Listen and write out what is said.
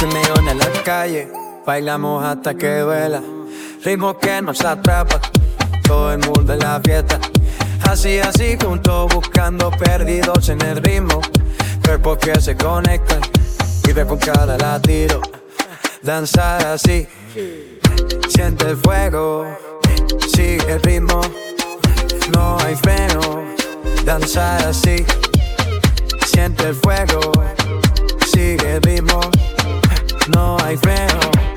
Perreo en la calle, bailamos hasta que duela. Ritmo que nos atrapa, todo el mundo en la fiesta. Así, así juntos buscando perdidos en el ritmo. Cuerpos que se conectan y de con cada latido. Danzar así, siente el fuego, sigue el ritmo, no hay freno. Danzar así, siente el fuego, sigue el ritmo, no hay freno.